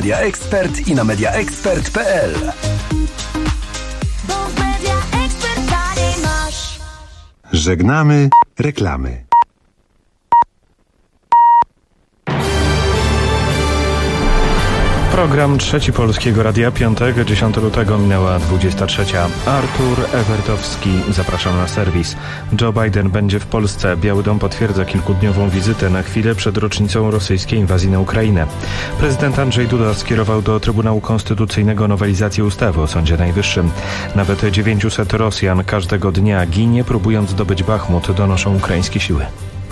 Media Expert i na mediaexpert.pl. Żegnamy reklamy. Program Trzeci Polskiego Radia, piątek, 10 lutego minęła 23. Artur Ewertowski, zapraszam na serwis. Joe Biden będzie w Polsce. Biały Dom potwierdza kilkudniową wizytę na chwilę przed rocznicą rosyjskiej inwazji na Ukrainę. Prezydent Andrzej Duda skierował do Trybunału Konstytucyjnego nowelizację ustawy o Sądzie Najwyższym. Nawet 900 Rosjan każdego dnia ginie, próbując zdobyć Bachmut, donoszą ukraińskie siły.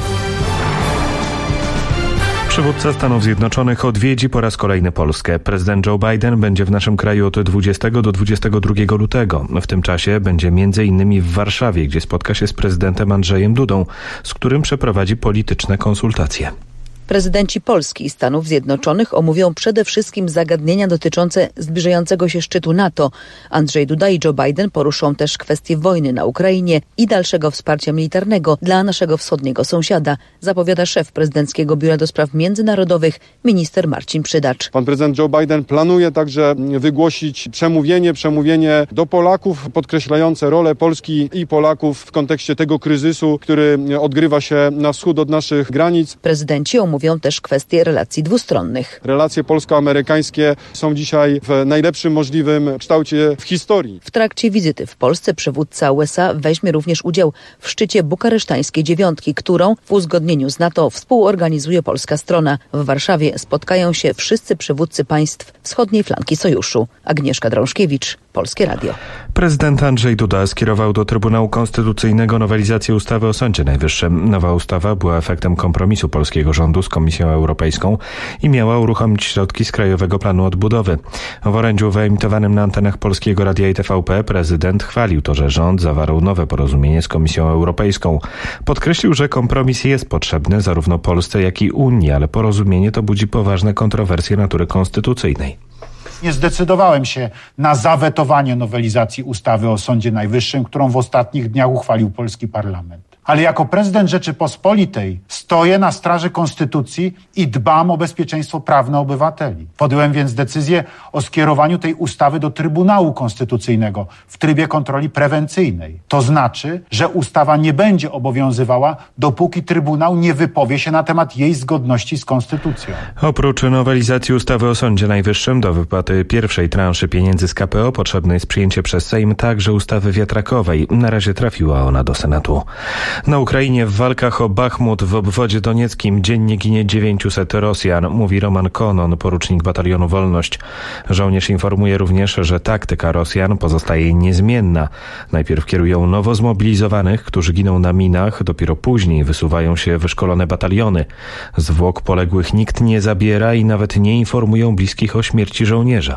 Przywódca Stanów Zjednoczonych odwiedzi po raz kolejny Polskę. Prezydent Joe Biden będzie w naszym kraju od 20 do 22 lutego. W tym czasie będzie m.in. w Warszawie, gdzie spotka się z prezydentem Andrzejem Dudą, z którym przeprowadzi polityczne konsultacje. Prezydenci Polski i Stanów Zjednoczonych omówią przede wszystkim zagadnienia dotyczące zbliżającego się szczytu NATO. Andrzej Duda i Joe Biden poruszą też kwestię wojny na Ukrainie i dalszego wsparcia militarnego dla naszego wschodniego sąsiada, zapowiada szef prezydenckiego Biura do Spraw Międzynarodowych, minister Marcin Przydacz. Pan prezydent Joe Biden planuje także wygłosić przemówienie do Polaków podkreślające rolę Polski i Polaków w kontekście tego kryzysu, który odgrywa się na wschód od naszych granic. Prezydenci omówią też kwestie relacji dwustronnych. Relacje polsko-amerykańskie są dzisiaj w najlepszym możliwym kształcie w historii. W trakcie wizyty w Polsce przywódca USA weźmie również udział w szczycie bukaresztańskiej dziewiątki, którą w uzgodnieniu z NATO współorganizuje polska strona. W Warszawie spotkają się wszyscy przywódcy państw wschodniej flanki sojuszu. Agnieszka Drążkiewicz, Polskie Radio. Prezydent Andrzej Duda skierował do Trybunału Konstytucyjnego nowelizację ustawy o Sądzie Najwyższym. Nowa ustawa była efektem kompromisu polskiego rządu z Komisją Europejską i miała uruchomić środki z Krajowego Planu Odbudowy. W orędziu wyemitowanym na antenach Polskiego Radia i TVP prezydent chwalił to, że rząd zawarł nowe porozumienie z Komisją Europejską. Podkreślił, że kompromis jest potrzebny zarówno Polsce, jak i Unii, ale porozumienie to budzi poważne kontrowersje natury konstytucyjnej. Nie zdecydowałem się na zawetowanie nowelizacji ustawy o Sądzie Najwyższym, którą w ostatnich dniach uchwalił polski parlament. Ale jako prezydent Rzeczypospolitej stoję na straży konstytucji i dbam o bezpieczeństwo prawne obywateli. Podjąłem więc decyzję o skierowaniu tej ustawy do Trybunału Konstytucyjnego w trybie kontroli prewencyjnej. To znaczy, że ustawa nie będzie obowiązywała, dopóki Trybunał nie wypowie się na temat jej zgodności z konstytucją. Oprócz nowelizacji ustawy o Sądzie Najwyższym do wypłaty pierwszej transzy pieniędzy z KPO potrzebne jest przyjęcie przez Sejm także ustawy wiatrakowej. Na razie trafiła ona do Senatu. Na Ukrainie w walkach o Bachmut w obwodzie donieckim dziennie ginie 900 Rosjan, mówi Roman Konon, porucznik batalionu Wolność. Żołnierz informuje również, że taktyka Rosjan pozostaje niezmienna. Najpierw kierują nowo zmobilizowanych, którzy giną na minach, dopiero później wysuwają się wyszkolone bataliony. Zwłok poległych nikt nie zabiera i nawet nie informują bliskich o śmierci żołnierza.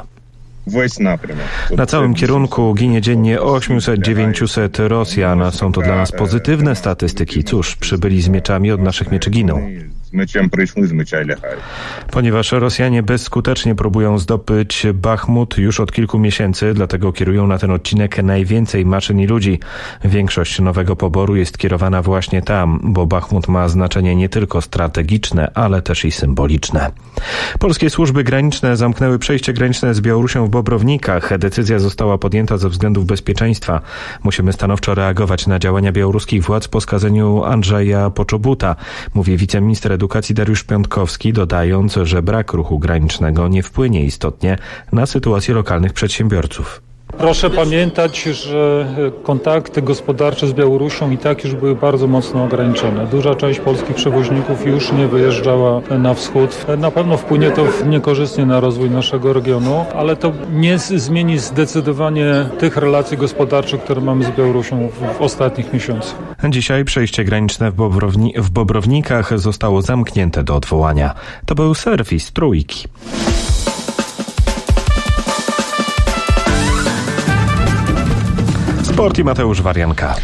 Na całym kierunku ginie dziennie 800-900 Rosjan. Są to dla nas pozytywne statystyki. Cóż, przybyli z mieczami, od naszych mieczy giną. Ponieważ Rosjanie bezskutecznie próbują zdobyć Bachmut już od kilku miesięcy, dlatego kierują na ten odcinek najwięcej maszyn i ludzi. Większość nowego poboru jest kierowana właśnie tam, bo Bachmut ma znaczenie nie tylko strategiczne, ale też i symboliczne. Polskie służby graniczne zamknęły przejście graniczne z Białorusią w Bobrownikach. Decyzja została podjęta ze względów bezpieczeństwa. Musimy stanowczo reagować na działania białoruskich władz po skazaniu Andrzeja Poczobuta, mówi wiceminister edukacji Dariusz Piątkowski, dodając, że brak ruchu granicznego nie wpłynie istotnie na sytuację lokalnych przedsiębiorców. Proszę pamiętać, że kontakty gospodarcze z Białorusią i tak już były bardzo mocno ograniczone. Duża część polskich przewoźników już nie wyjeżdżała na wschód. Na pewno wpłynie to niekorzystnie na rozwój naszego regionu, ale to nie zmieni zdecydowanie tych relacji gospodarczych, które mamy z Białorusią w ostatnich miesiącach. Dzisiaj przejście graniczne w Bobrownikach zostało zamknięte do odwołania. To był serwis Trójki. Sport i Mateusz Warianka.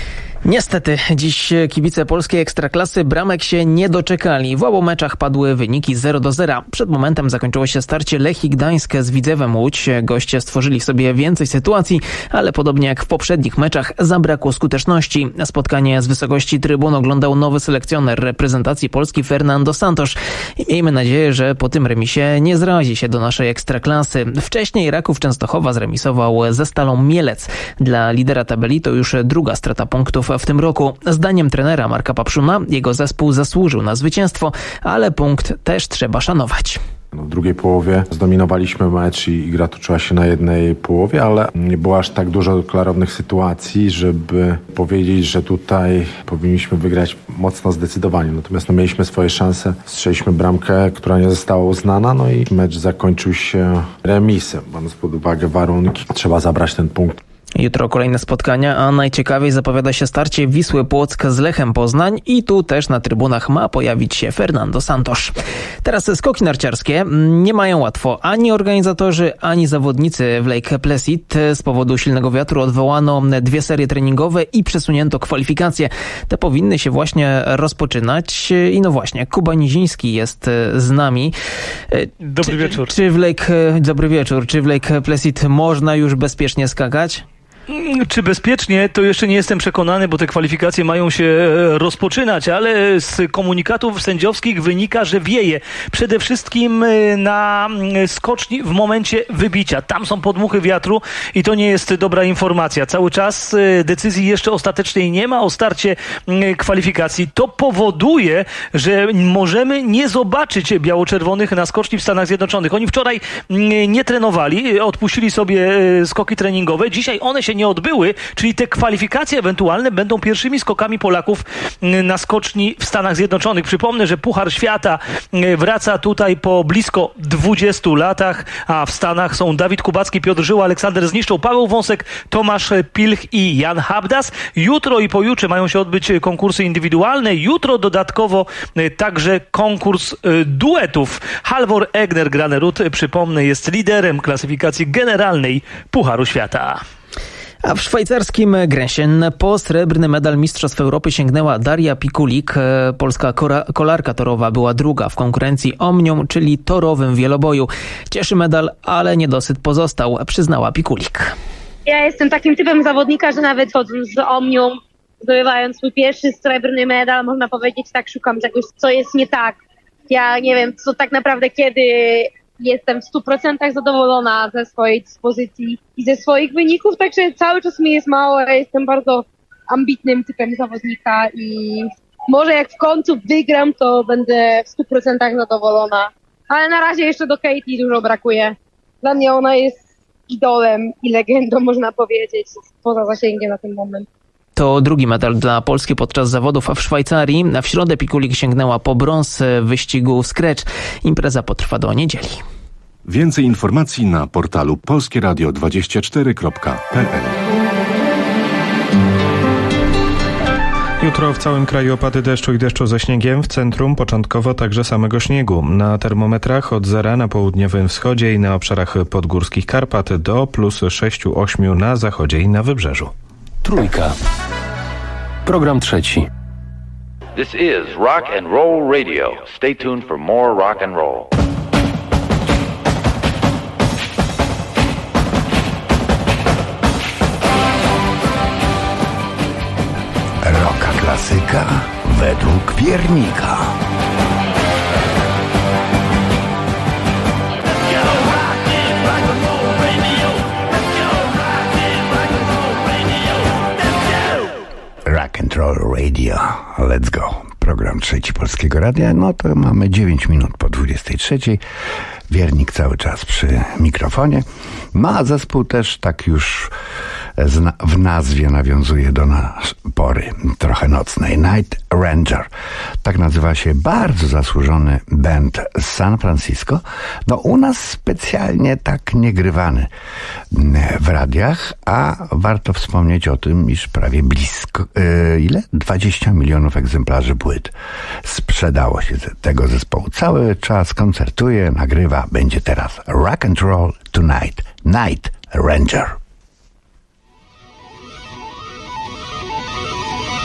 Niestety, dziś kibice polskiej Ekstraklasy bramek się nie doczekali. W obu meczach padły wyniki 0-0. Przed momentem zakończyło się starcie Lechii Gdańsk z Widzewem Łódź. Goście stworzyli sobie więcej sytuacji, ale podobnie jak w poprzednich meczach zabrakło skuteczności. Spotkanie z wysokości trybun oglądał nowy selekcjoner reprezentacji Polski Fernando Santos. Miejmy nadzieję, że po tym remisie nie zrazi się do naszej Ekstraklasy. Wcześniej Raków Częstochowa zremisował ze Stalą Mielec. Dla lidera tabeli to już druga strata punktów w tym roku. Zdaniem trenera Marka Papszuna jego zespół zasłużył na zwycięstwo, ale punkt też trzeba szanować. W drugiej połowie zdominowaliśmy mecz i gra toczyła się na jednej połowie, ale nie było aż tak dużo klarownych sytuacji, żeby powiedzieć, że tutaj powinniśmy wygrać mocno zdecydowanie. Natomiast mieliśmy swoje szanse, strzeliśmy bramkę, która nie została uznana, i mecz zakończył się remisem. Biorąc pod uwagę warunki, trzeba zabrać ten punkt. Jutro kolejne spotkania, a najciekawiej zapowiada się starcie Wisły Płock z Lechem Poznań i tu też na trybunach ma pojawić się Fernando Santos. Teraz skoki narciarskie nie mają łatwo ani organizatorzy, ani zawodnicy w Lake Placid. Z powodu silnego wiatru odwołano 2 serie treningowe i przesunięto kwalifikacje. Te powinny się właśnie rozpoczynać i właśnie, Kuba Niziński jest z nami. Dobry wieczór. Dobry wieczór. Czy w Lake Placid można już bezpiecznie skakać? Czy bezpiecznie, to jeszcze nie jestem przekonany, bo te kwalifikacje mają się rozpoczynać, ale z komunikatów sędziowskich wynika, że wieje. Przede wszystkim na skoczni w momencie wybicia. Tam są podmuchy wiatru i to nie jest dobra informacja. Cały czas decyzji jeszcze ostatecznej nie ma o starcie kwalifikacji. To powoduje, że możemy nie zobaczyć biało-czerwonych na skoczni w Stanach Zjednoczonych. Oni wczoraj nie trenowali, odpuścili sobie skoki treningowe. Dzisiaj one się nie odbyły, czyli te kwalifikacje ewentualne będą pierwszymi skokami Polaków na skoczni w Stanach Zjednoczonych. Przypomnę, że Puchar Świata wraca tutaj po blisko 20 latach, a w Stanach są Dawid Kubacki, Piotr Żyła, Aleksander Zniszczą, Paweł Wąsek, Tomasz Pilch i Jan Habdas. Jutro i pojutrze mają się odbyć konkursy indywidualne. Jutro dodatkowo także konkurs duetów. Halvor Egner Granerud, przypomnę, jest liderem klasyfikacji generalnej Pucharu Świata. A w szwajcarskim Grenchen po srebrny medal Mistrzostw Europy sięgnęła Daria Pikulik. Polska kolarka torowa była druga w konkurencji Omnium, czyli torowym wieloboju. Cieszy medal, ale niedosyt pozostał, przyznała Pikulik. Ja jestem takim typem zawodnika, że nawet chodząc z Omnium, zdobywając swój pierwszy srebrny medal, można powiedzieć, tak szukam czegoś, co jest nie tak. Ja nie wiem, co tak naprawdę kiedy jestem w 100% zadowolona ze swojej dyspozycji i ze swoich wyników, także cały czas mi jest mało. Ja jestem bardzo ambitnym typem zawodnika i może jak w końcu wygram, to będę w 100% zadowolona. Ale na razie jeszcze do Katie dużo brakuje. Dla mnie ona jest idolem i legendą, można powiedzieć, poza zasięgiem na ten moment. To drugi medal dla Polski podczas zawodów w Szwajcarii. W środę Pikulik sięgnęła po brąz w wyścigu Scratch. Impreza potrwa do niedzieli. Więcej informacji na portalu polskieradio24.pl. Jutro w całym kraju opady deszczu i deszczu ze śniegiem, w centrum początkowo także samego śniegu. Na termometrach od zera na południowym wschodzie i na obszarach podgórskich Karpat do plus 6-8 na zachodzie i na wybrzeżu. Trójka. Program trzeci. This is Rock and Roll Radio. Stay tuned for more rock and roll. Rocka klasyka według wiernika. Rock and Roll Radio. Let's go. Program trzeci Polskiego Radia. No to mamy 9 minut po 23. Wiernik cały czas przy mikrofonie. A zespół też tak już w nazwie nawiązuje do pory trochę nocnej. Night Ranger. Tak nazywa się bardzo zasłużony band z San Francisco. No u nas specjalnie tak nie grywany w radiach, a warto wspomnieć o tym, iż prawie blisko 20 milionów egzemplarzy płyt sprzedało się tego zespołu. Cały czas koncertuje, nagrywa, będzie teraz Rock and Roll Tonight. Night Ranger.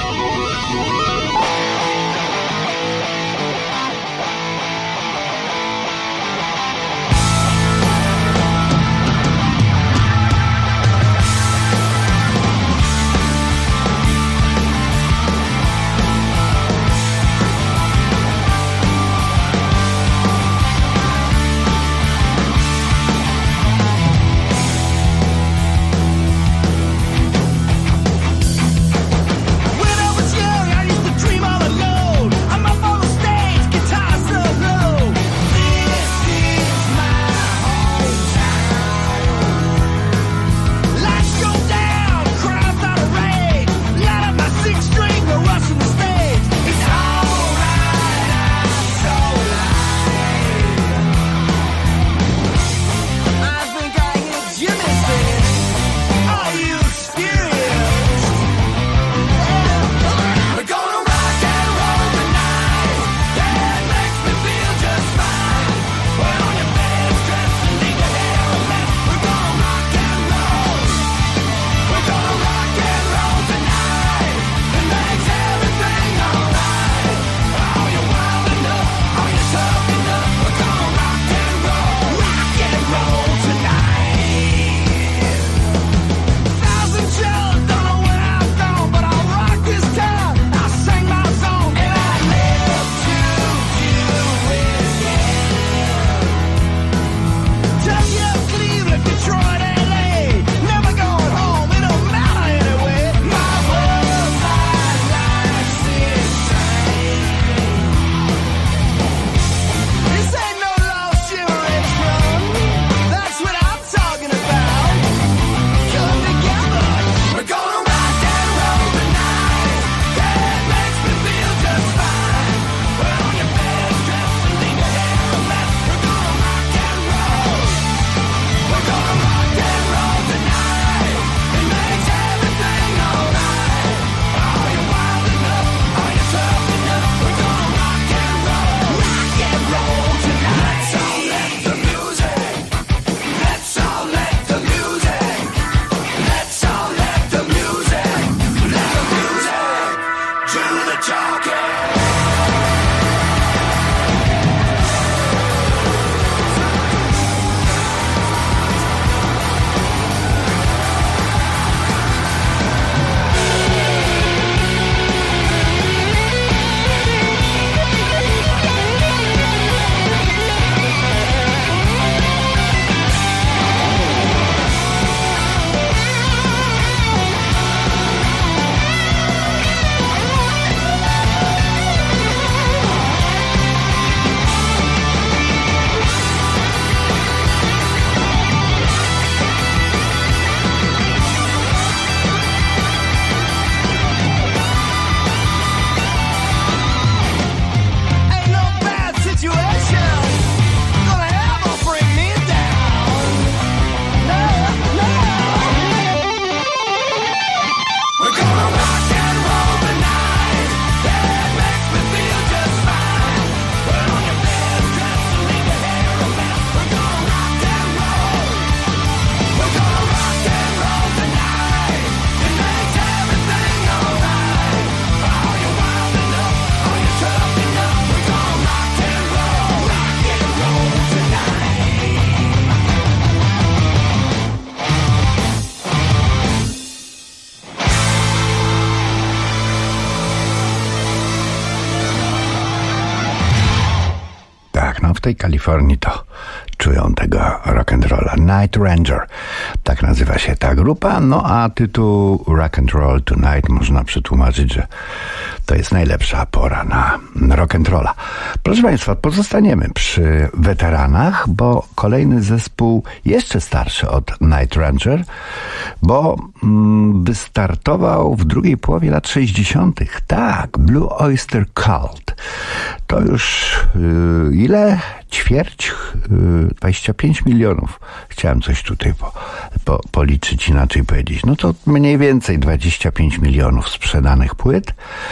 tej Kalifornii to czują tego rock'n'rolla. Night Ranger, tak nazywa się ta grupa, no a tytuł Rock and Roll Tonight można przetłumaczyć, że to jest najlepsza pora na rock'n'rolla. Proszę Państwa, pozostaniemy przy weteranach, bo kolejny zespół jeszcze starszy od Night Ranger, bo wystartował w drugiej połowie lat 60. Tak, Blue Oyster Cult. To już ile? Ćwierć? 25 milionów. Chciałem coś tutaj policzyć, inaczej powiedzieć. No to mniej więcej 25 milionów sprzedanych płyt.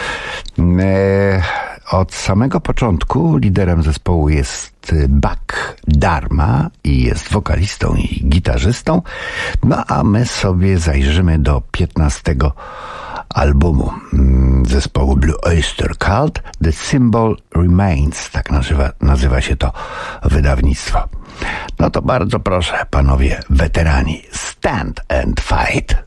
Od samego początku liderem zespołu jest Buck Dharma i jest wokalistą i gitarzystą. No a my sobie zajrzymy do 15 albumu zespołu Blue Oyster Cult. The Symbol Remains, tak nazywa się to wydawnictwo. No to bardzo proszę, panowie weterani, stand and fight.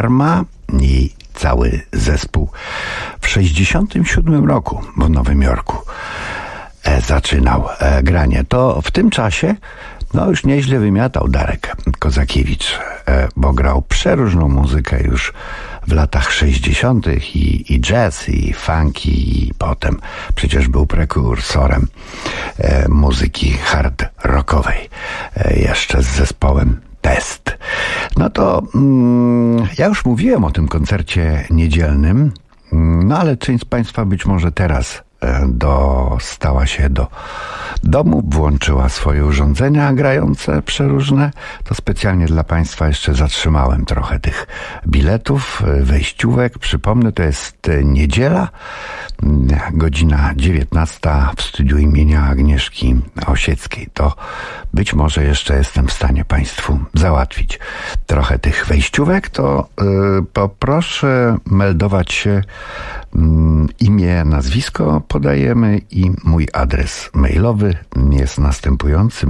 Karma i cały zespół w 1967 roku w Nowym Jorku zaczynał granie. To w tym czasie już nieźle wymiatał Darek Kozakiewicz, bo grał przeróżną muzykę już w latach 60. i jazz, i funky, i potem przecież był prekursorem muzyki hard rockowej, jeszcze z zespołem Test. No to ja już mówiłem o tym koncercie niedzielnym, ale część z Państwa być może teraz dostała się do domu, włączyła swoje urządzenia grające przeróżne. To specjalnie dla Państwa jeszcze zatrzymałem trochę tych biletów, wejściówek. Przypomnę, to jest niedziela, godzina 19 w studiu imienia Agnieszki Osieckiej. To być może jeszcze jestem w stanie Państwu załatwić trochę tych wejściówek. To poproszę meldować się, imię, nazwisko podajemy i mój adres mailowy jest następujący: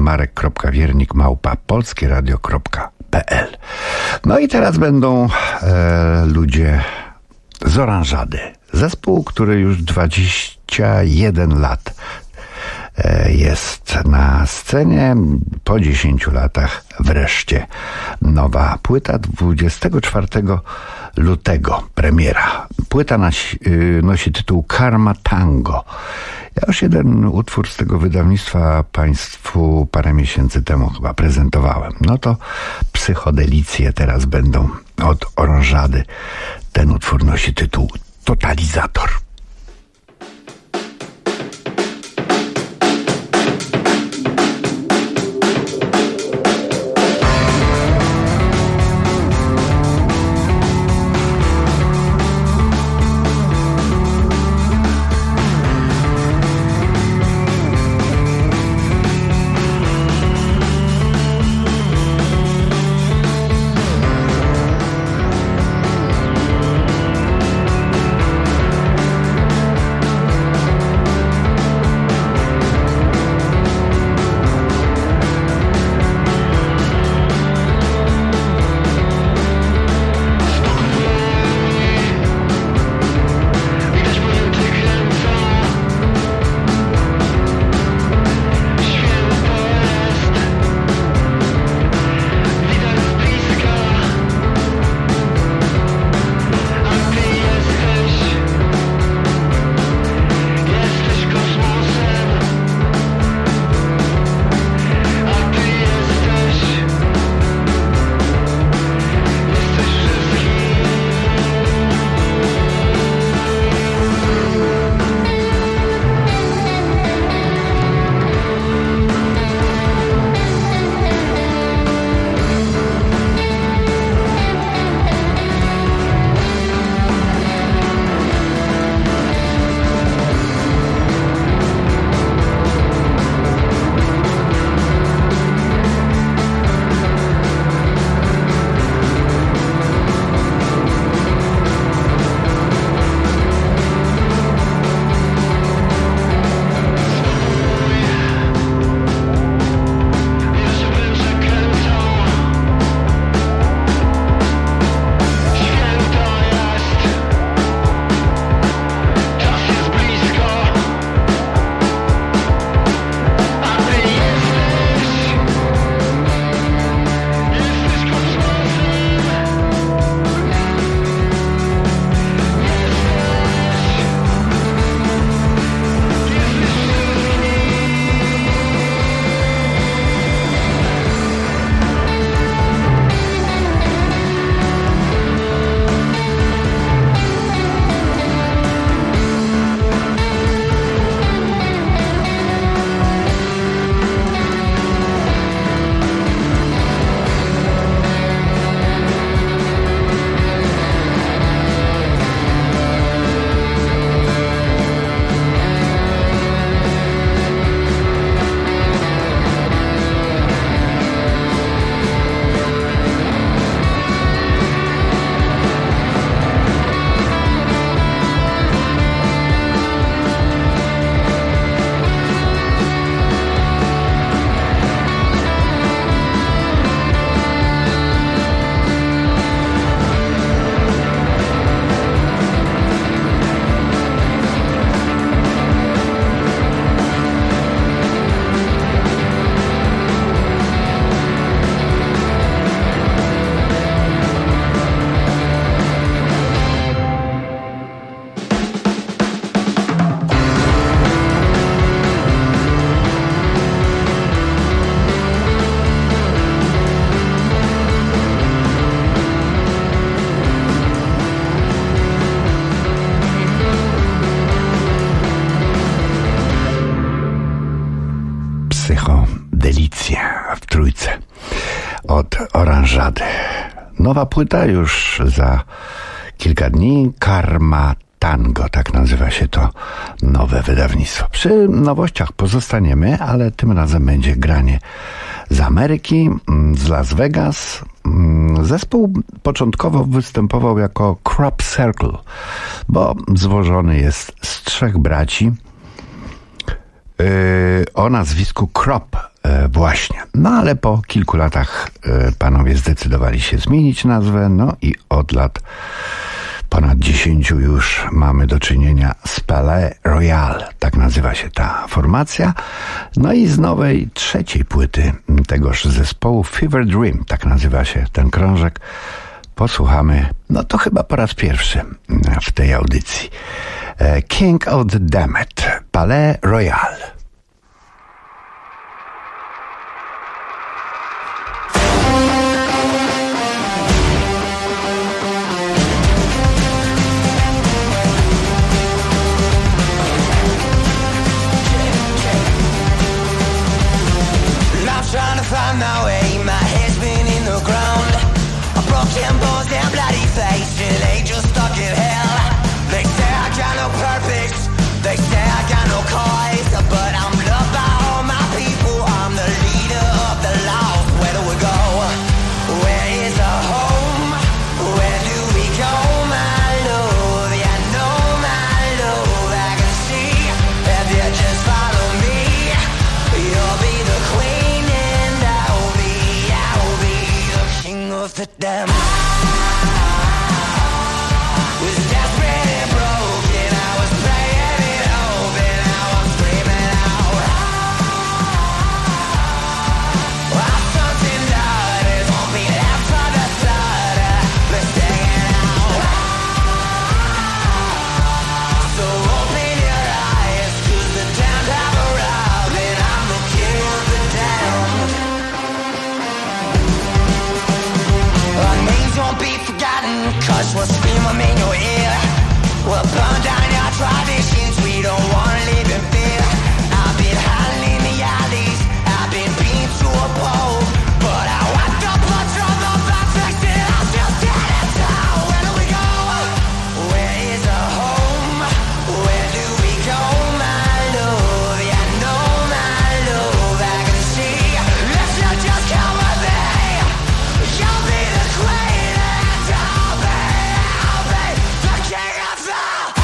marek.wiernik@polskieradio.pl. No i teraz będą ludzie z Oranżady. Zespół, który już 21 lat jest na scenie. Po 10 latach wreszcie nowa płyta. 24 lutego premiera. Płyta nosi tytuł Karma Tango. Ja już jeden utwór z tego wydawnictwa Państwu parę miesięcy temu chyba prezentowałem. No to psychodelicje teraz będą od Oranżady. Ten utwór nosi tytuł Totalizator. Viejo Delicje w trójce od Oranżady. Nowa płyta już za kilka dni. Karma Tango, tak nazywa się to nowe wydawnictwo. Przy nowościach pozostaniemy, ale tym razem będzie granie z Ameryki, z Las Vegas. Zespół początkowo występował jako Crop Circle, bo złożony jest z 3 braci o nazwisku Crop właśnie. No ale po kilku latach panowie zdecydowali się zmienić nazwę, no i od lat ponad 10 już mamy do czynienia z Palais Royal, tak nazywa się ta formacja. No i z nowej 3. płyty tegoż zespołu Fever Dream, tak nazywa się ten krążek, posłuchamy, no to chyba po raz pierwszy w tej audycji. King of the Damned, Palais Royal. Find my way, my head's been in the ground. A broken bones and bloody face, an angel stuck in hell. They say I got no purpose, they say I got no cause, but I'm loved by all my people. I'm the leader of the lost. Where do we go? Where is our home? Where do we go, my love? Yeah, I know my love, I can see. If you just follow me, you'll be the queen. Of the damned was desperate and broken. I was praying it open. Now I'm screaming out. Our sons and daughters won't be left for the slaughter. We're staying out. So open your eyes, 'cause the damned have arrived, and I'm the king of the damned. Our names won't be forgotten, 'cause we'll scream them in your ear. We'll burn down your traditions, we don't want to live in fear. I've been hiding in the alleys, I've been beaten to a pulp, but I wiped the blood from the backtracks and I'm still standing tall. Where do we go? Where is our home? Where do we go, my love? Yeah, I know my love, I can see. If you just come with me, you'll be the queen and I'll be the king of the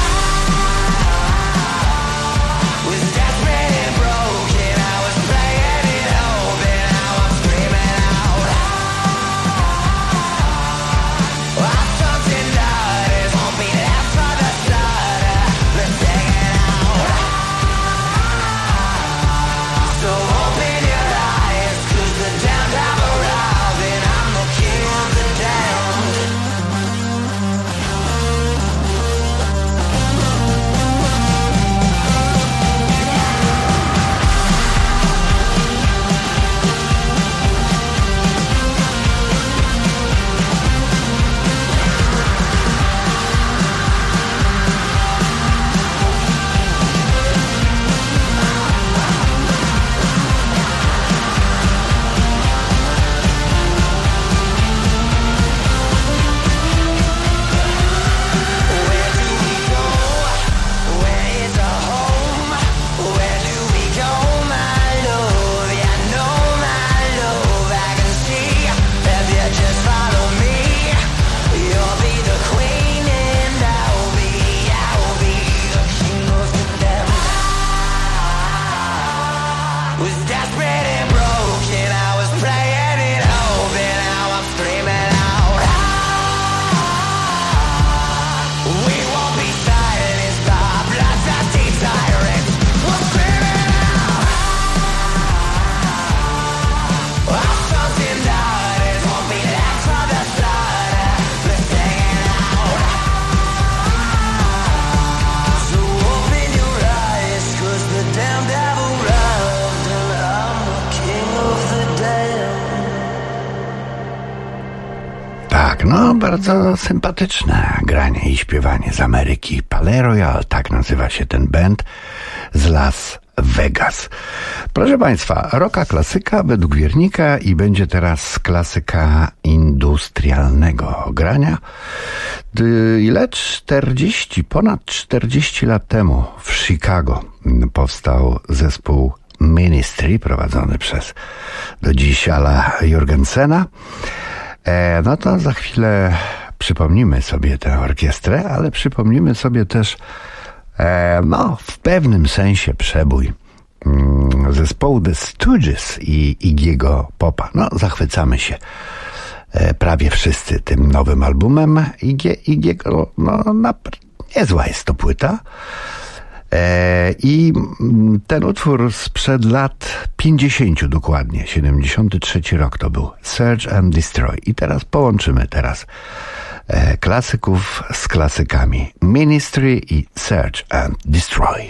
was desperate and broken. I was playing it open. Now I'm screaming out. Our sons and daughters won't be left for the slaughter. We're staying out. So open your eyes, 'cause the damned have arrived, and I'm the king of the damned. Where do we go? Where is our home? Where do we go, my love? Yeah, I know my love, I can see. If you just follow me, you'll be the queen and I'll be the king of the damned. Was desperate and broken. I was playing it open. Now I'm screaming out. We won't be silenced by bloodthirsty tyrants. We're screaming out. Our sons and daughters won't be left for the slaughter. We're staying out. So open your eyes, 'cause the damned have arrived, and I'm the king of the damned. Tak, no bardzo sympatyczne granie i śpiewanie z Ameryki. Palais Royal, tak nazywa się ten band z Las Vegas. Proszę Państwa, rocka klasyka według Wiernika i będzie teraz klasyka industrialnego grania. Ponad 40 lat temu w Chicago powstał zespół Ministry prowadzony przez do dziś Ala Jorgensena. No to za chwilę przypomnimy sobie tę orkiestrę, ale przypomnimy sobie też w pewnym sensie przebój zespołu The Stooges i Iggy'ego Popa. Zachwycamy się prawie wszyscy tym nowym albumem Iggy'ego. Niezła jest to płyta. I ten utwór sprzed lat 50 dokładnie, 73 rok to był, Search and Destroy. I teraz połączymy klasyków z klasykami, Ministry i Search and Destroy.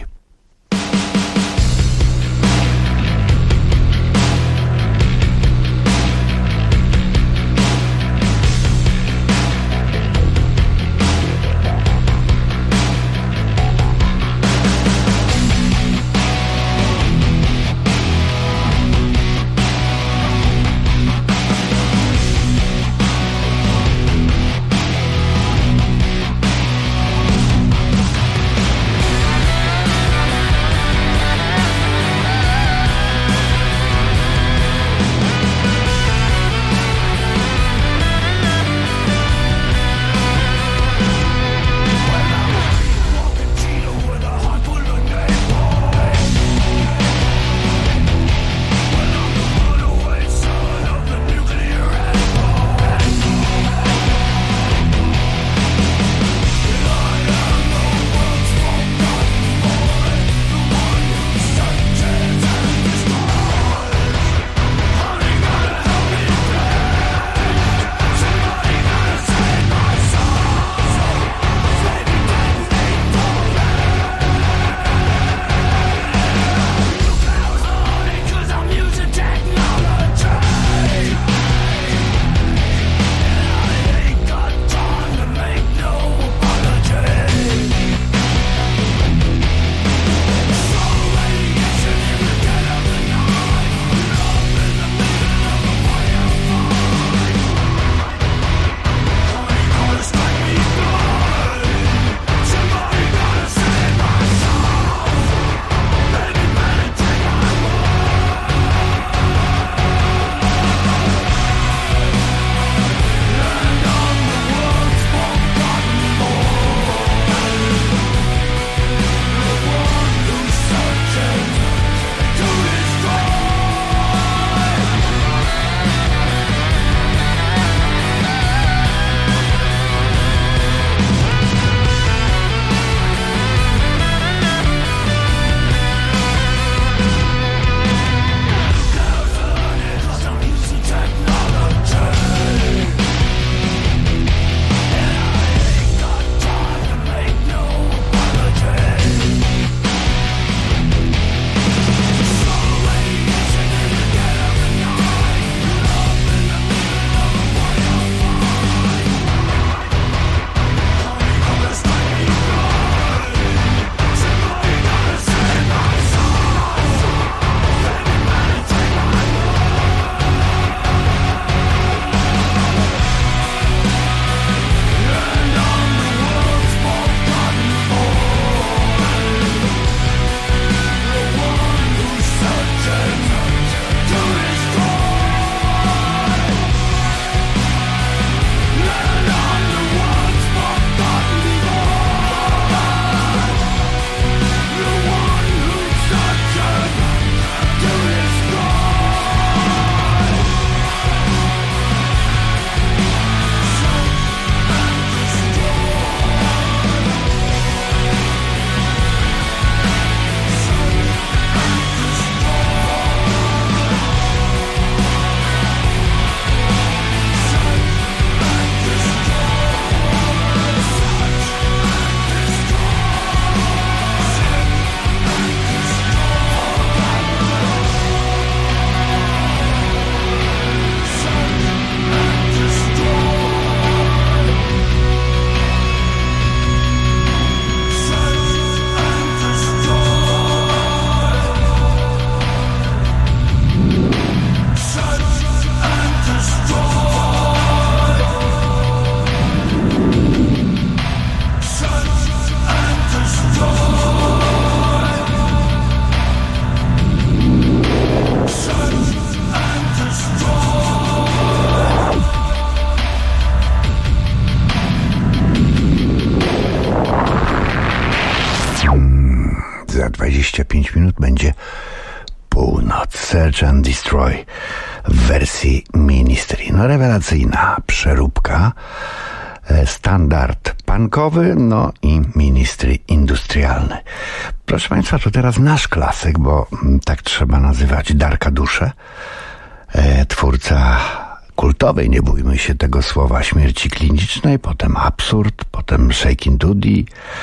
5 minut będzie północ. Search and Destroy w wersji Ministry. No rewelacyjna przeróbka. Standard punkowy, no i Ministry industrialny. Proszę Państwa, to teraz nasz klasyk, bo tak trzeba nazywać Darka Duszę. Twórca kultowej, nie bójmy się tego słowa, Śmierci klinicznej, potem Absurd, potem Shakin' Doody,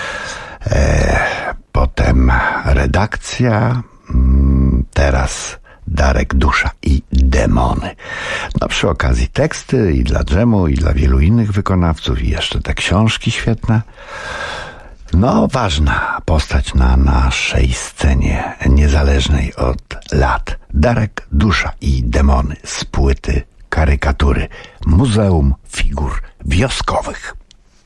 potem Redakcja, teraz Darek Dusza i Demony. No przy okazji teksty i dla Dżemu, i dla wielu innych wykonawców, i jeszcze te książki świetne. No ważna postać na naszej scenie niezależnej od lat. Darek Dusza i Demony z płyty Karykatury. Muzeum Figur Wioskowych.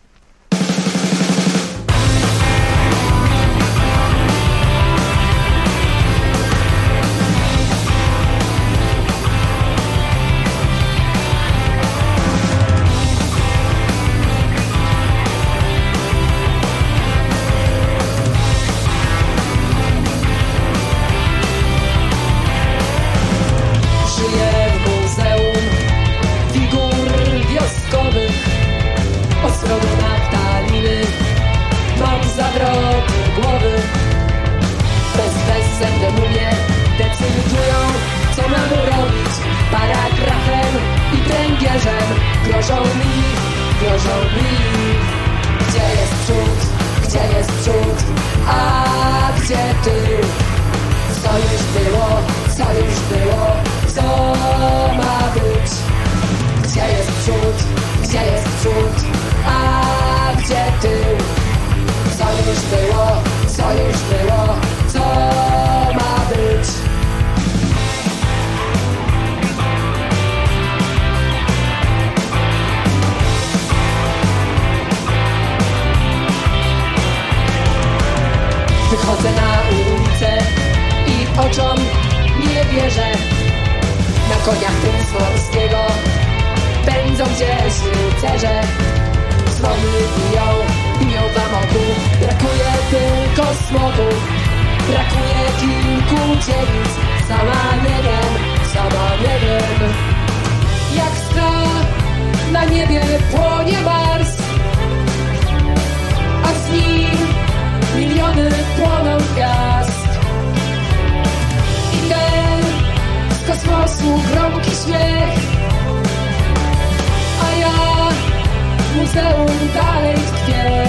Grożą mi, gdzie jest przód, a gdzie tył? Co już było, co ma być? Gdzie jest przód, a gdzie tył? Co już było, co ma być? Wychodzę na ulicę i oczom nie wierzę. Na koniach Piłsudskiego pędzą gdzieś rycerze. Dzwony biją w amoku. Brakuje tylko smogu. Brakuje kilku dzielnic. Sama nie wiem. Jak stal na niebie płonie Mars, a z nim miliony płoną gwiazd. I ten z kosmosu gromki śmiech, a ja w muzeum dalej tkwię.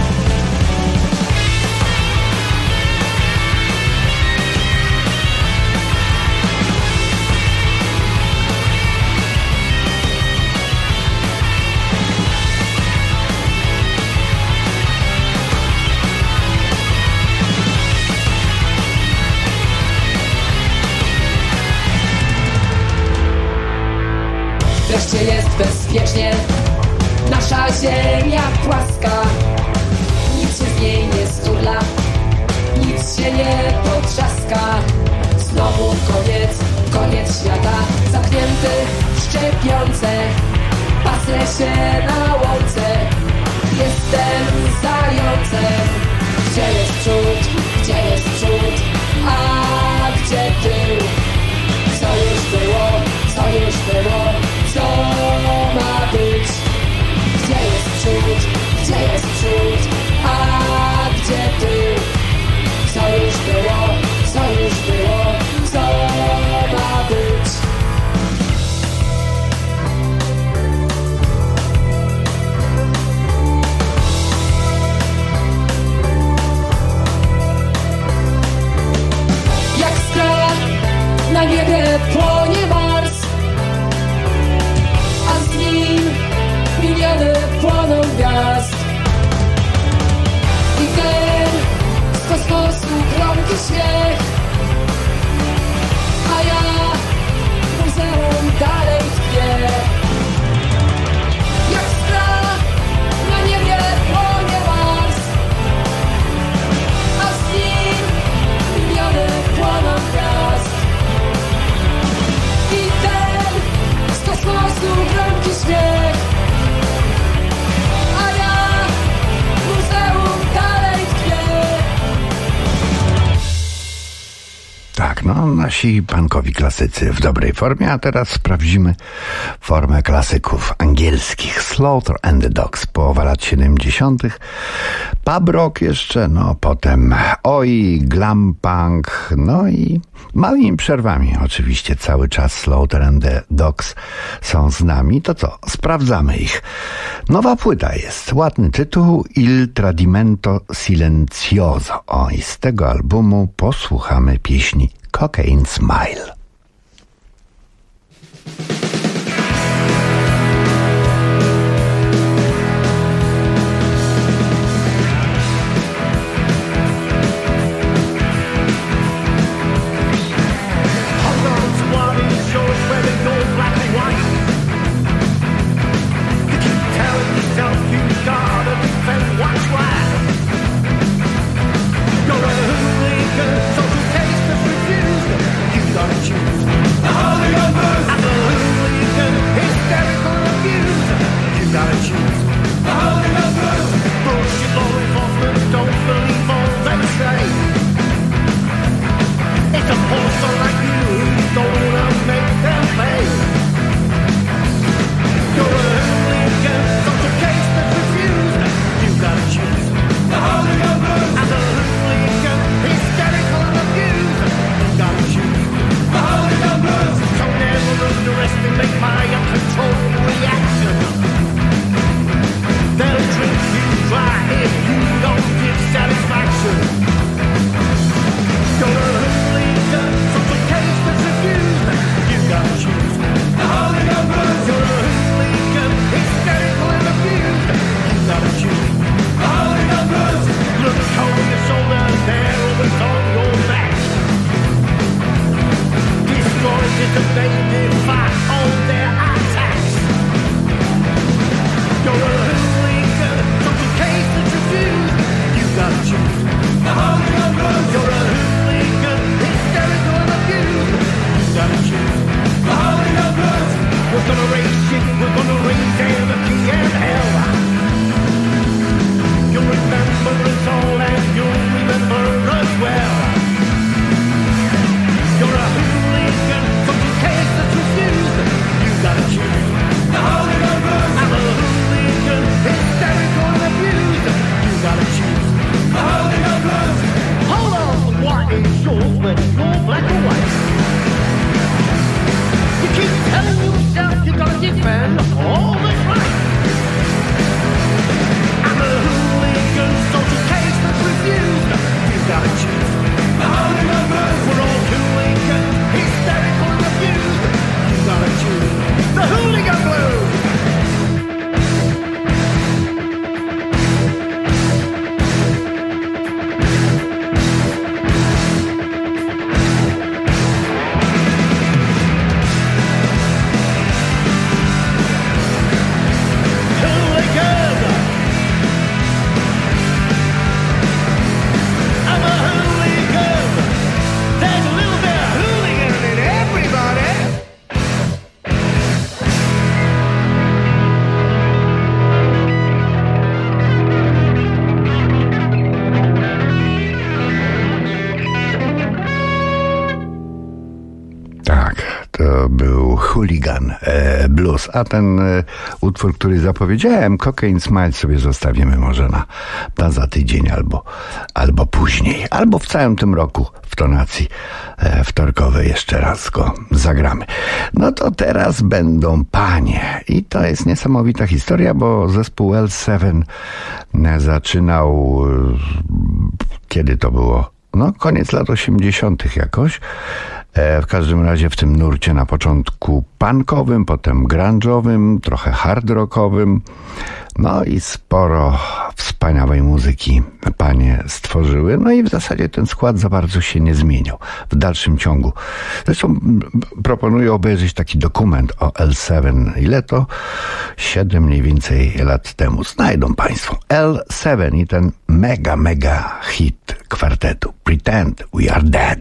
Wreszcie jest bezpiecznie, nasza ziemia płaska. Nic się z niej nie sturla, nic się nie potrzaska. Znowu koniec świata, zamknięty w szczepionce. Pasę się na łące, jestem zającem. Gdzie jest przód, a gdzie tył? Co już było, co ma być? Gdzie jest przód, a gdzie tył? Co już było, co ma być? Jak skała na niebie płonie Mars, a z nim miliony płoną gwiazd. I ten z kosmosu gromki śmiech, a ja w muzeum dalej tkwię. Jak skała na niebie płonie Mars, a z nim miliony płoną gwiazd. I ten z kosmosu gromki śmiech, a ja w muzeum dalej tkwię. Tak, no nasi punkowi klasycy w dobrej formie, a teraz sprawdzimy formę klasyków angielskich. Slaughter and the Dogs, połowa lat 70. Pub rock jeszcze, no potem oi, glam punk, no i małymi przerwami oczywiście cały czas Slaughter and the Dogs są z nami. To co? Sprawdzamy ich. Nowa płyta jest, ładny tytuł, Il Tradimento Silenzioso. O, i z tego albumu posłuchamy pieśni Cocaine Smile. Hooligan Blues, a ten utwór, który zapowiedziałem, Cocaine Smile, sobie zostawimy może na za tydzień albo później, albo w całym tym roku w tonacji wtorkowej jeszcze raz go zagramy. No to teraz będą panie i to jest niesamowita historia, bo zespół L7 zaczynał, kiedy to było? No koniec lat 80. jakoś. W każdym razie w tym nurcie na początku punkowym, potem grunge'owym, trochę hard rockowym. No i sporo wspaniałej muzyki panie stworzyły. No i w zasadzie ten skład za bardzo się nie zmieniał w dalszym ciągu. Zresztą proponuję obejrzeć taki dokument o L7. Ile to? 7 mniej więcej lat temu. Znajdą państwo L7 i ten mega hit kwartetu Pretend We Are Dead.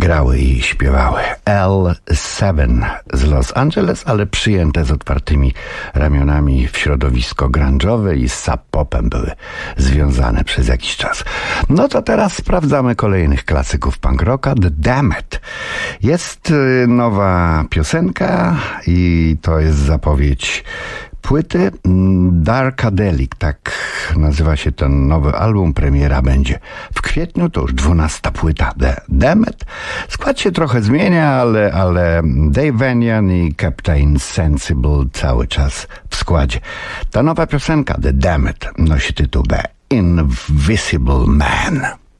grały i śpiewały. L7 z Los Angeles, ale przyjęte z otwartymi ramionami w środowisko grunge'owe i z sub-popem były związane przez jakiś czas. No to teraz sprawdzamy kolejnych klasyków punk rocka. The Damned. Jest nowa piosenka i to jest zapowiedź płyty Darkadelic, tak nazywa się ten nowy album. Premiera będzie w kwietniu, to już 12. płyta The Damned. Skład się trochę zmienia, ale Dave Vanian i Captain Sensible cały czas w składzie. Ta nowa piosenka The Damned nosi tytuł The Invisible Man.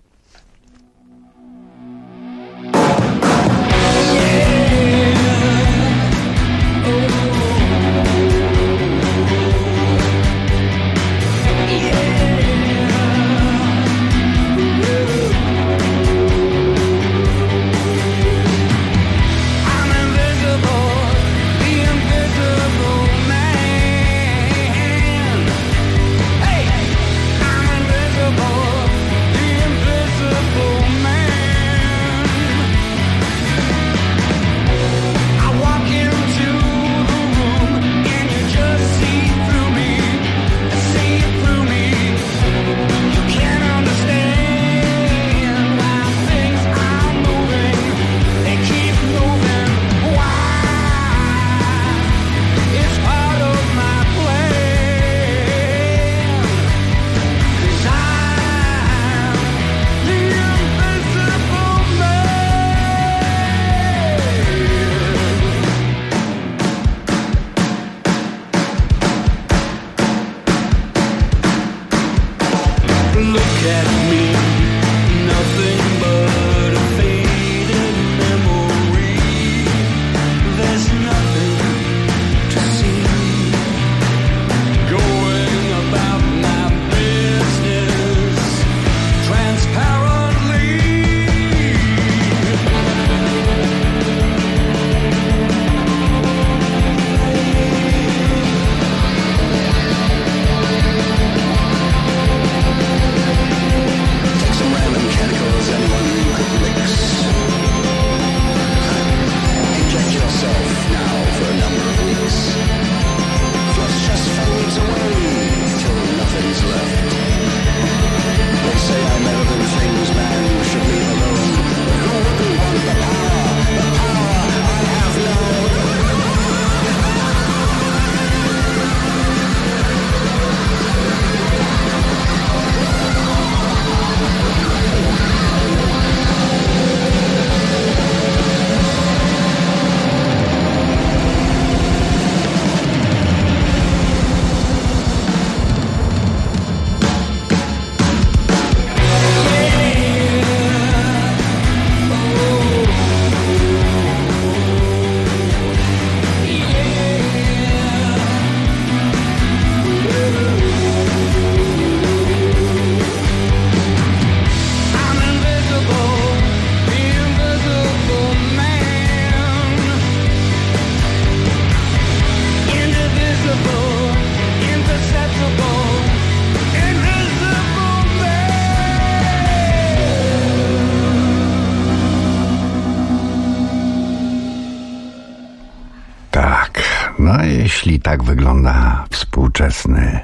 Jeśli tak wygląda współczesny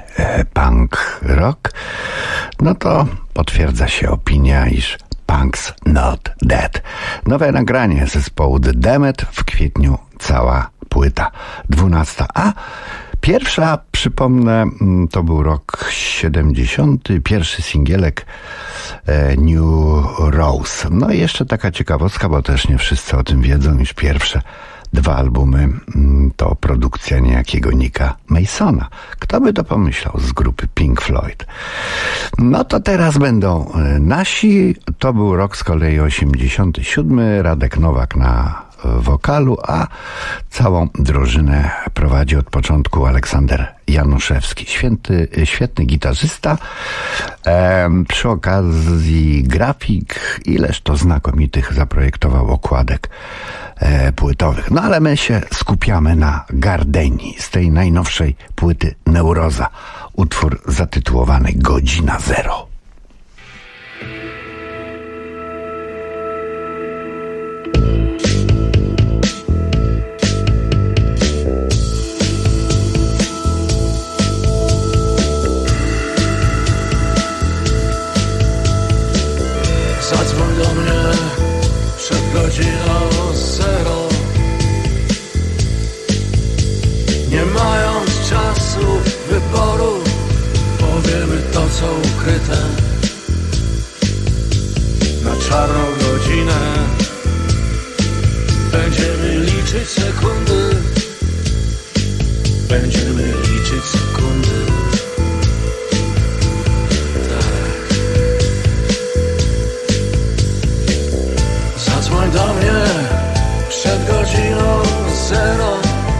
punk rock, no to potwierdza się opinia, iż punk's not dead. Nowe nagranie zespołu The Damned, w kwietniu cała płyta, 12. A pierwsza, przypomnę, to był rok 70, pierwszy singielek New Rose. No i jeszcze taka ciekawostka, bo też nie wszyscy o tym wiedzą, iż pierwsze 2 albumy to produkcja niejakiego Nicka Masona. Kto by to pomyślał z grupy Pink Floyd? No to teraz będą nasi. To był rok z kolei 87. Radek Nowak na wokalu, a całą drużynę prowadzi od początku Aleksander Januszewski. Świetny gitarzysta, przy okazji grafik, ileż to znakomitych zaprojektował okładek płytowych. No ale my się skupiamy na Gardeni z tej najnowszej płyty Neuroza. Utwór zatytułowany Godzina Zero. to, co ukryte na czarną godzinę. Będziemy liczyć sekundy. Będziemy liczyć sekundy. Tak. Zadzwoń do mnie przed godziną 0.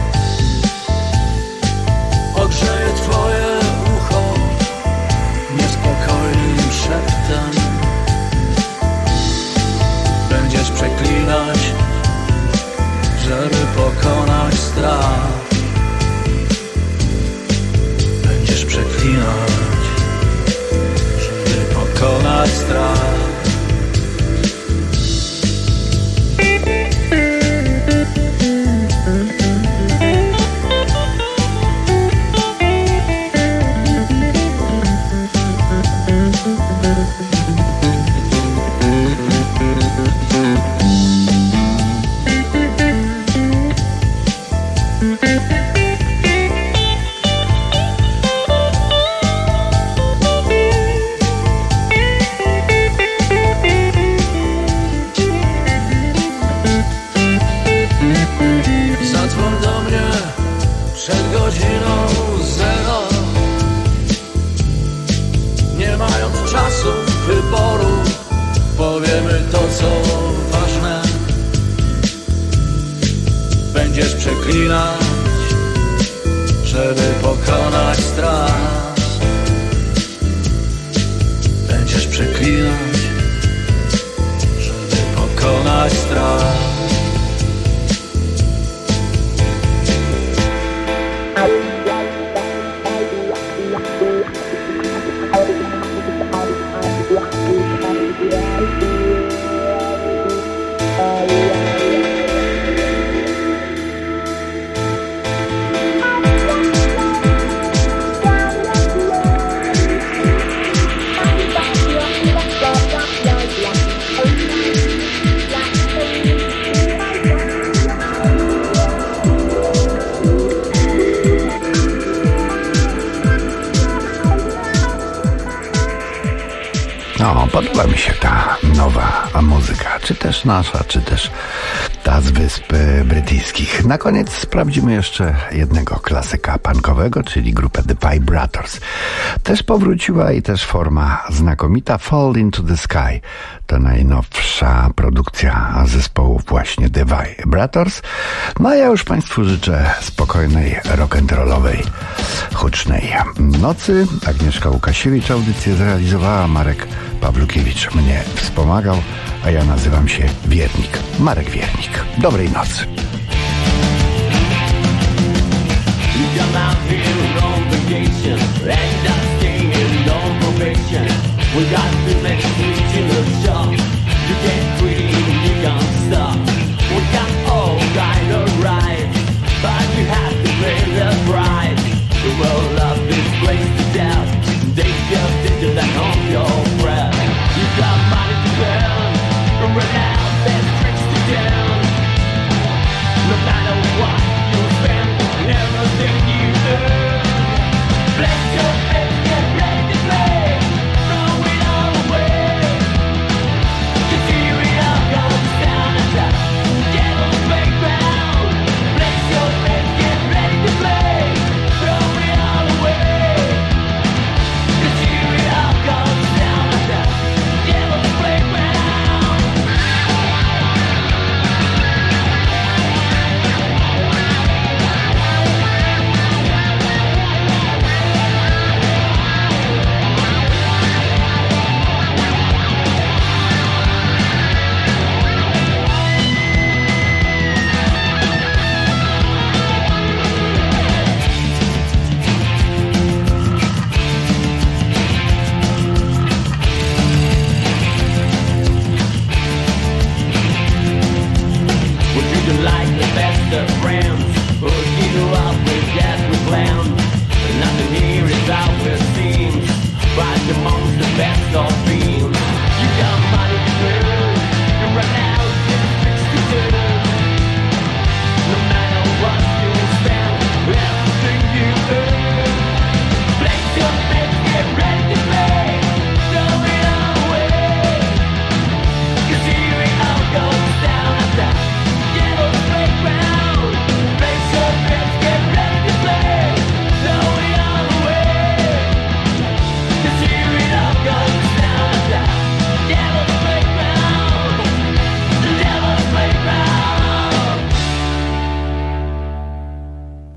Ogrzeję twoje ucho niespokojnym szeptem. Będziesz przeklinać, żeby pokonać strach. Będziesz przeklinać, żeby pokonać strach. Będziesz przeklinać, żeby pokonać strach. Będziesz przeklinać, żeby pokonać strach. No, podoba mi się ta nowa muzyka, czy też nasza, czy też ta z Wysp Brytyjskich. Na koniec sprawdzimy jeszcze jednego klasyka punkowego, czyli grupę The Vibrators. Też powróciła i też forma znakomita. Fall Into the Sky to najnowsza produkcja zespołu właśnie The Vibrators. No a ja już Państwu życzę spokojnej, rock'n'rollowej, hucznej nocy. Agnieszka Łukasiewicz audycję zrealizowała, Marek Pawlukiewicz mnie wspomagał, a ja nazywam się Wiernik, Marek Wiernik. Dobrej nocy. You come out here with obligation, and